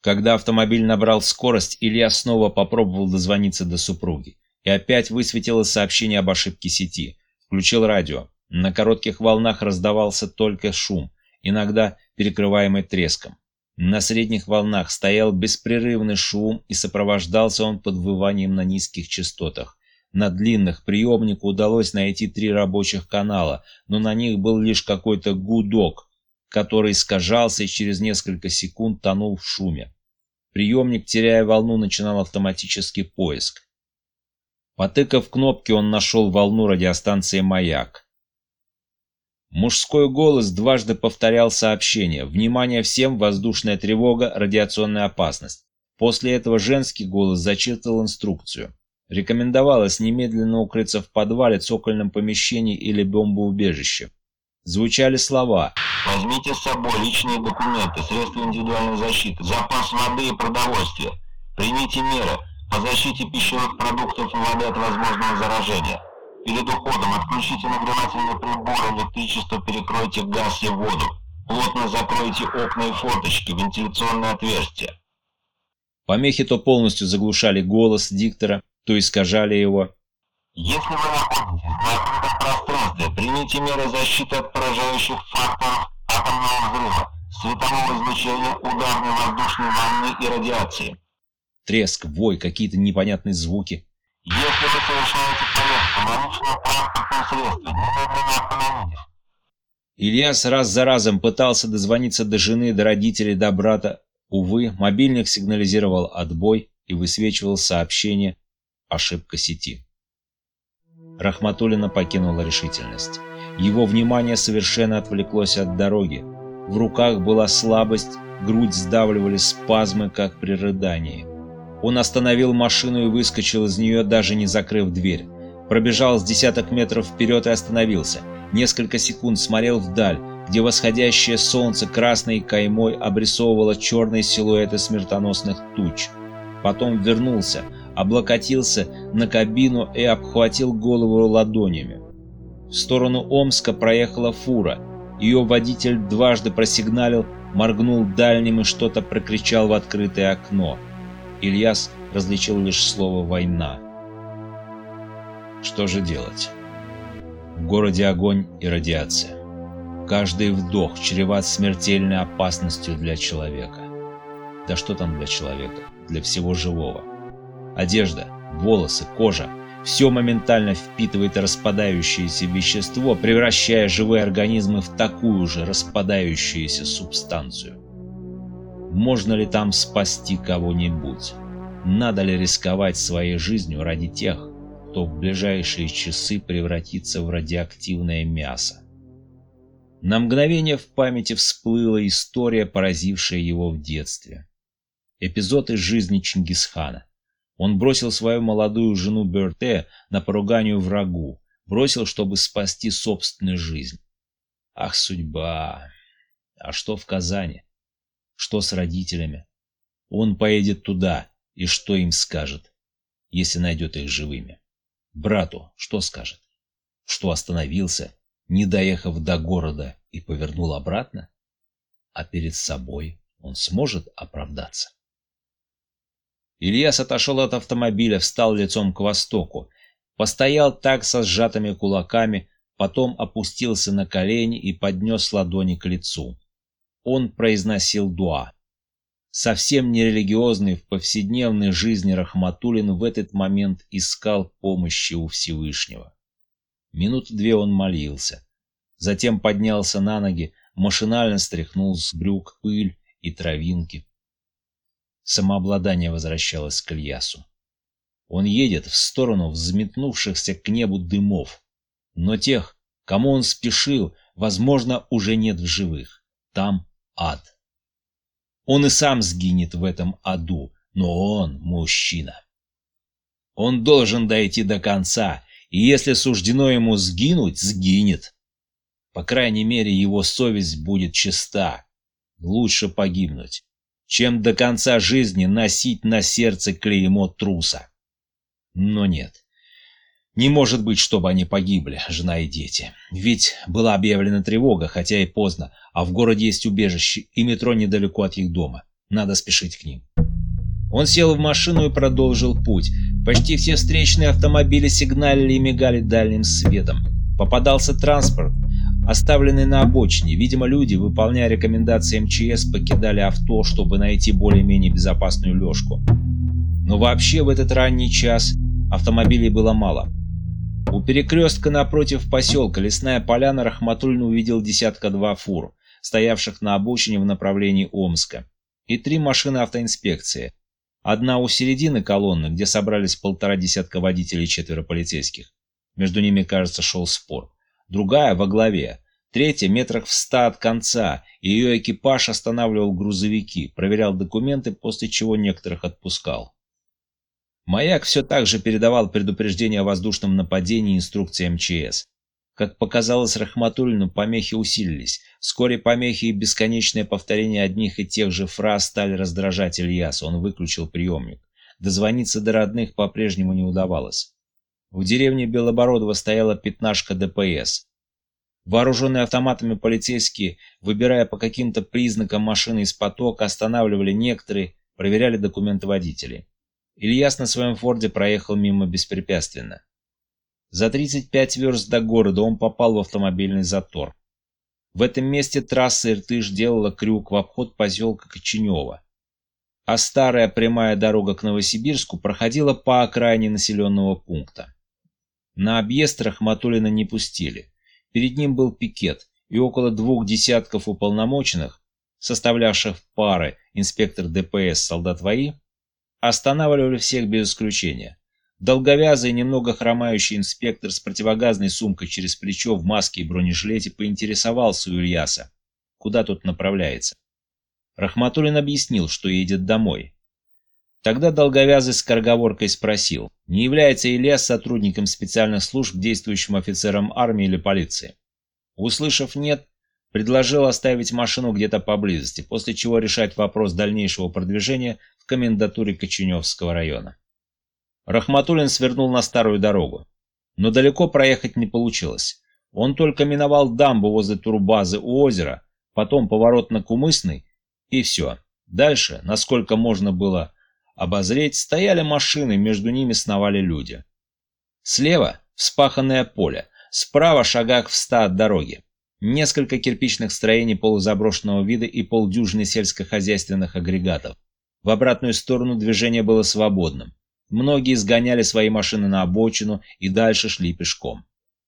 Когда автомобиль набрал скорость, Илья снова попробовал дозвониться до супруги. И опять высветилось сообщение об ошибке сети. Включил радио. На коротких волнах раздавался только шум, иногда перекрываемый треском. На средних волнах стоял беспрерывный шум, и сопровождался он подвыванием на низких частотах. На длинных приемнику удалось найти 3 рабочих канала, но на них был лишь какой-то гудок, который искажался и через несколько секунд тонул в шуме. Приемник, теряя волну, начинал автоматический поиск. Потыкав кнопки, он нашел волну радиостанции «Маяк». Мужской голос дважды повторял сообщение: «Внимание всем! Воздушная тревога! Радиационная опасность!». После этого женский голос зачитывал инструкцию. Рекомендовалось немедленно укрыться в подвале, цокольном помещении или бомбоубежище. Звучали слова: «Возьмите с собой личные документы, средства индивидуальной защиты, запас воды и продовольствия. Примите меры по защите пищевых продуктов и воды от возможного заражения. Перед уходом отключите нагревательные приборы, электричество, перекройте газ и воду. Плотно закройте окна и форточки, вентиляционные отверстия». Помехи то полностью заглушали голос диктора, то искажали его. «Если вы находитесь на открытом пространстве, примите меры защиты от поражающих факторов атомного взрыва, светового излучения, ударной воздушной волны и радиации». Треск, вой, какие-то непонятные звуки. «Если вы совершаете поездку на личном транспортном средстве, немедленно остановитесь». Ильяс раз за разом пытался дозвониться до жены, до родителей, до брата. Увы, мобильник сигнализировал отбой и высвечивал сообщение: «Ошибка сети». Рахматуллина покинула решительность. Его внимание совершенно отвлеклось от дороги. В руках была слабость, грудь сдавливали спазмы, как при рыдании. Он остановил машину и выскочил из нее, даже не закрыв дверь. Пробежал с десяток метров вперед и остановился. Несколько секунд смотрел вдаль, где восходящее солнце красной каймой обрисовывало черные силуэты смертоносных туч. Потом вернулся, облокотился на кабину и обхватил голову ладонями. В сторону Омска проехала фура. Ее водитель дважды просигналил, моргнул дальним и что-то прокричал в открытое окно. Ильяс различил лишь слово «война». Что же делать? В городе огонь и радиация. Каждый вдох чреват смертельной опасностью для человека. Да что там для человека? Для всего живого. Одежда, волосы, кожа – все моментально впитывает распадающееся вещество, превращая живые организмы в такую же распадающуюся субстанцию. Можно ли там спасти кого-нибудь? Надо ли рисковать своей жизнью ради тех, кто в ближайшие часы превратится в радиоактивное мясо? На мгновение в памяти всплыла история, поразившая его в детстве. Эпизод из жизни Чингисхана. Он бросил свою молодую жену Берте на поруганию врагу, бросил, чтобы спасти собственную жизнь. Ах, судьба! А что в Казани? Что с родителями? Он поедет туда, и что им скажет, если найдет их живыми? Брату что скажет? Что остановился, не доехав до города, и повернул обратно? А перед собой он сможет оправдаться? Ильяс отошел от автомобиля, встал лицом к востоку, постоял так со сжатыми кулаками, потом опустился на колени и поднес ладони к лицу. Он произносил дуа. Совсем не религиозный в повседневной жизни Рахматуллин в этот момент искал помощи у Всевышнего. Минуты 2 он молился, затем поднялся на ноги, машинально стряхнул с брюк пыль и травинки. Самообладание возвращалось к Ильясу. Он едет в сторону взметнувшихся к небу дымов, но тех, кому он спешил, возможно, уже нет в живых. Там ад. Он и сам сгинет в этом аду, но он мужчина. Он должен дойти до конца, и если суждено ему сгинуть, сгинет. По крайней мере, его совесть будет чиста. Лучше погибнуть, чем до конца жизни носить на сердце клеймо труса. Но нет. Не может быть, чтобы они погибли, жена и дети. Ведь была объявлена тревога, хотя и поздно, а в городе есть убежище, и метро недалеко от их дома. Надо спешить к ним. Он сел в машину и продолжил путь. Почти все встречные автомобили сигналили и мигали дальним светом. Попадался транспорт, оставленный на обочине. Видимо, люди, выполняя рекомендации МЧС, покидали авто, чтобы найти более-менее безопасную лёжку. Но вообще в этот ранний час автомобилей было мало. У перекрестка напротив поселка Лесная Поляна Рахматуллин увидел десятка-два фур, стоявших на обочине в направлении Омска, и 3 машины автоинспекции. Одна у середины колонны, где собрались 1,5 десятка водителей и 4 полицейских. Между ними, кажется, шел спор. Другая во главе. Третья метрах в 100 от конца, и ее экипаж останавливал грузовики, проверял документы, после чего некоторых отпускал. Маяк все так же передавал предупреждение о воздушном нападении и инструкции МЧС. Как показалось Рахматуллину, помехи усилились. Вскоре помехи и бесконечное повторение одних и тех же фраз стали раздражать Ильяса. Он выключил приемник. Дозвониться до родных по-прежнему не удавалось. В деревне Белобородово стояла пятнашка ДПС. Вооруженные автоматами полицейские, выбирая по каким-то признакам машины из потока, останавливали некоторые, проверяли документы водителей. Ильяс на своем форде проехал мимо беспрепятственно. За 35 верст до города он попал в автомобильный затор. В этом месте трасса Иртыш делала крюк в обход поселка Коченево, а старая прямая дорога к Новосибирску проходила по окраине населенного пункта. На объезд Рахматуллина не пустили. Перед ним был пикет, и около 2 десятков уполномоченных, составлявших пары инспектор ДПС солдат ВАИ, останавливали всех без исключения. Долговязый, немного хромающий инспектор с противогазной сумкой через плечо в маске и бронежилете поинтересовался у Ильяса, куда тот направляется. Рахматуллин объяснил, что едет домой. Тогда долговязый скороговоркой спросил, не является Ильяс сотрудником специальных служб, действующим офицером армии или полиции. Услышав «нет», предложил оставить машину где-то поблизости, после чего решать вопрос дальнейшего продвижения в комендатуре Коченевского района. Рахматуллин свернул на старую дорогу, но далеко проехать не получилось. Он только миновал дамбу возле турбазы у озера, потом поворот на Кумысный, и все. Дальше, насколько можно было обозреть, стояли машины, между ними сновали люди. Слева вспаханное поле, справа шагах в 100 от дороги. Несколько кирпичных строений полузаброшенного вида и полдюжины сельскохозяйственных агрегатов. В обратную сторону движение было свободным. Многие сгоняли свои машины на обочину и дальше шли пешком.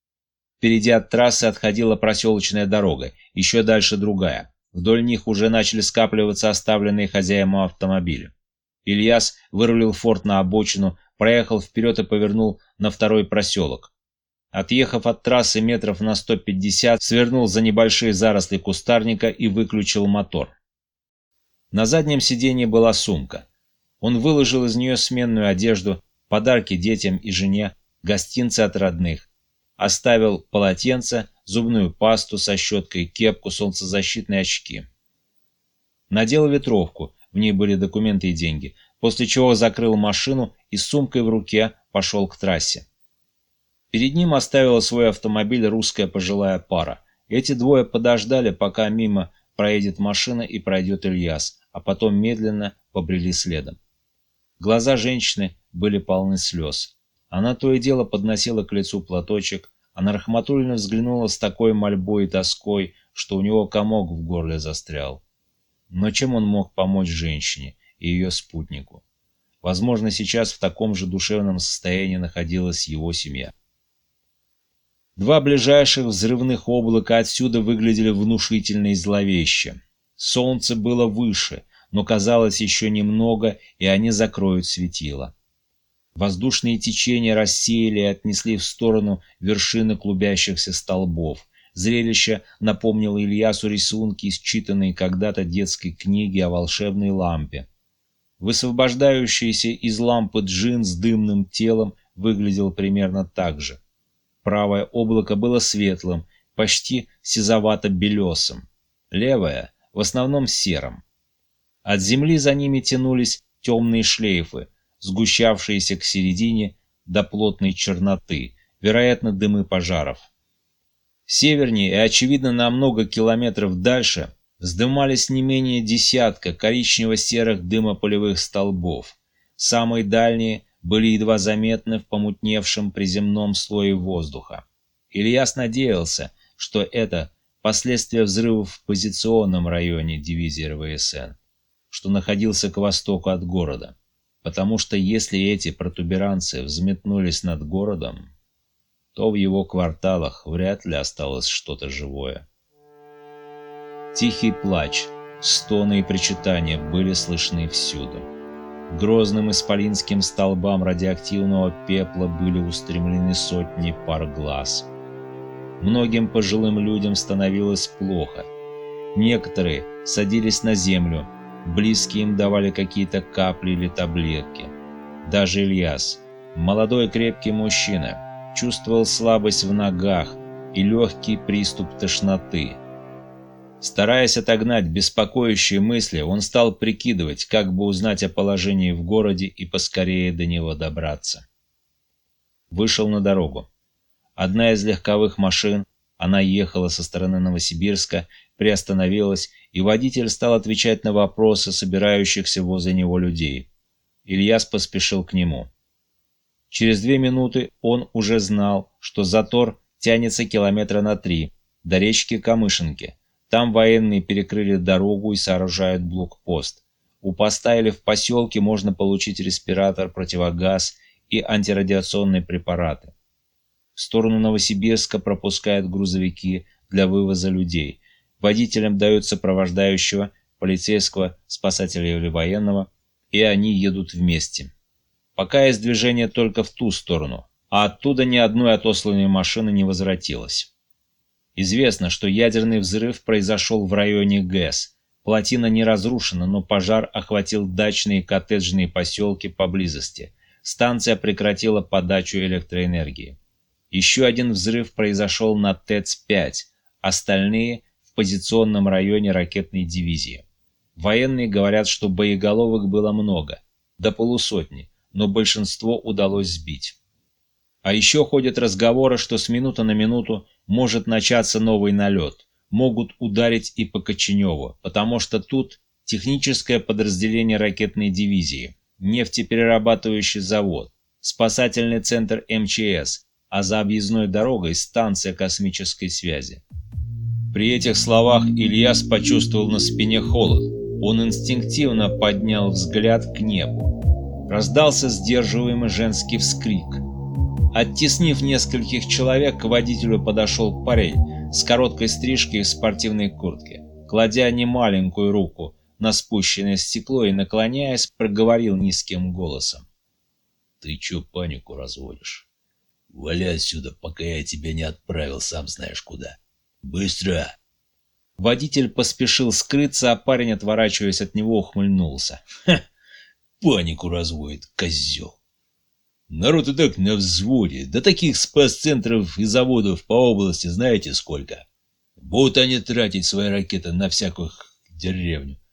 Впереди от трассы отходила проселочная дорога, еще дальше другая. Вдоль них уже начали скапливаться оставленные хозяевам автомобили. Ильяс вырулил форд на обочину, проехал вперед и повернул на второй проселок. Отъехав от трассы метров на 150, свернул за небольшие заросли кустарника и выключил мотор. На заднем сиденье была сумка. Он выложил из нее сменную одежду, подарки детям и жене, гостинцы от родных. Оставил полотенце, зубную пасту со щеткой, кепку, солнцезащитные очки. Надел ветровку, в ней были документы и деньги, после чего закрыл машину и с сумкой в руке пошел к трассе. Перед ним оставила свой автомобиль русская пожилая пара. Эти двое подождали, пока мимо проедет машина и пройдет Ильяс, а потом медленно побрели следом. Глаза женщины были полны слез. Она то и дело подносила к лицу платочек, а на Рахматуллина взглянула с такой мольбой и тоской, что у него комок в горле застрял. Но чем он мог помочь женщине и ее спутнику? Возможно, сейчас в таком же душевном состоянии находилась его семья. 2 ближайших взрывных облака отсюда выглядели внушительно и зловеще. Солнце было выше, но казалось еще немного, и они закроют светило. Воздушные течения рассеяли и отнесли в сторону вершины клубящихся столбов. Зрелище напомнило Ильясу рисунки, считанные когда-то детской книги о волшебной лампе. Высвобождающийся из лампы джин с дымным телом выглядел примерно так же. Правое облако было светлым, почти сизовато-белесым. Левое — в основном серым. От земли за ними тянулись темные шлейфы, сгущавшиеся к середине до плотной черноты, вероятно, дымы пожаров. Севернее и, очевидно, на много километров дальше Вздымались не менее десятка коричнево-серых дымополевых столбов. Самые дальние были едва заметны в помутневшем приземном слое воздуха. Ильяс надеялся, что это последствия взрывов в позиционном районе дивизии РВСН, что находился к востоку от города, потому что если эти протуберанцы взметнулись над городом, то в его кварталах вряд ли осталось что-то живое. Тихий плач, стоны и причитания были слышны всюду. К грозным исполинским столбам радиоактивного пепла были устремлены сотни пар глаз. Многим пожилым людям становилось плохо. Некоторые садились на землю, близкие им давали какие-то капли или таблетки. Даже Ильяс, молодой крепкий мужчина, чувствовал слабость в ногах и легкий приступ тошноты. Стараясь отогнать беспокоящие мысли, он стал прикидывать, как бы узнать о положении в городе и поскорее до него добраться. Вышел на дорогу. Одна из легковых машин, она ехала со стороны Новосибирска, приостановилась, и водитель стал отвечать на вопросы собирающихся возле него людей. Ильяс поспешил к нему. Через 2 минуты он уже знал, что затор тянется километра на 3 до речки Камышинки. Там военные перекрыли дорогу и сооружают блокпост. У поста или в поселке можно получить респиратор, противогаз и антирадиационные препараты. В сторону Новосибирска пропускают грузовики для вывоза людей. Водителям дают сопровождающего, полицейского, спасателя или военного, и они едут вместе. Пока есть движение только в ту сторону, а оттуда ни одной отосланной машины не возвратилось. Известно, что ядерный взрыв произошел в районе ГЭС. Плотина не разрушена, но пожар охватил дачные и коттеджные поселки поблизости. Станция прекратила подачу электроэнергии. Еще один взрыв произошел на ТЭЦ-5, остальные в позиционном районе ракетной дивизии. Военные говорят, что боеголовок было много, до полусотни, но большинство удалось сбить. А еще ходят разговоры, что с минуты на минуту может начаться новый налет. Могут ударить и по Коченеву, потому что тут техническое подразделение ракетной дивизии, нефтеперерабатывающий завод, спасательный центр МЧС, а за объездной дорогой станция космической связи. При этих словах Ильяс почувствовал на спине холод. Он инстинктивно поднял взгляд к небу. Раздался сдерживаемый женский вскрик. Оттеснив нескольких человек, к водителю подошел парень с короткой стрижкой в спортивной куртке. Кладя немаленькую руку на спущенное стекло и наклоняясь, проговорил низким голосом: «Ты чё панику разводишь? Валяй отсюда, пока я тебя не отправил сам знаешь куда. Быстро!» Водитель поспешил скрыться, а парень, отворачиваясь от него, ухмыльнулся. «Ха! Панику разводит, козел! Народ и так на взводе, да таких спас-центров и заводов по области знаете сколько? Будут они тратить свои ракеты на всякую деревню.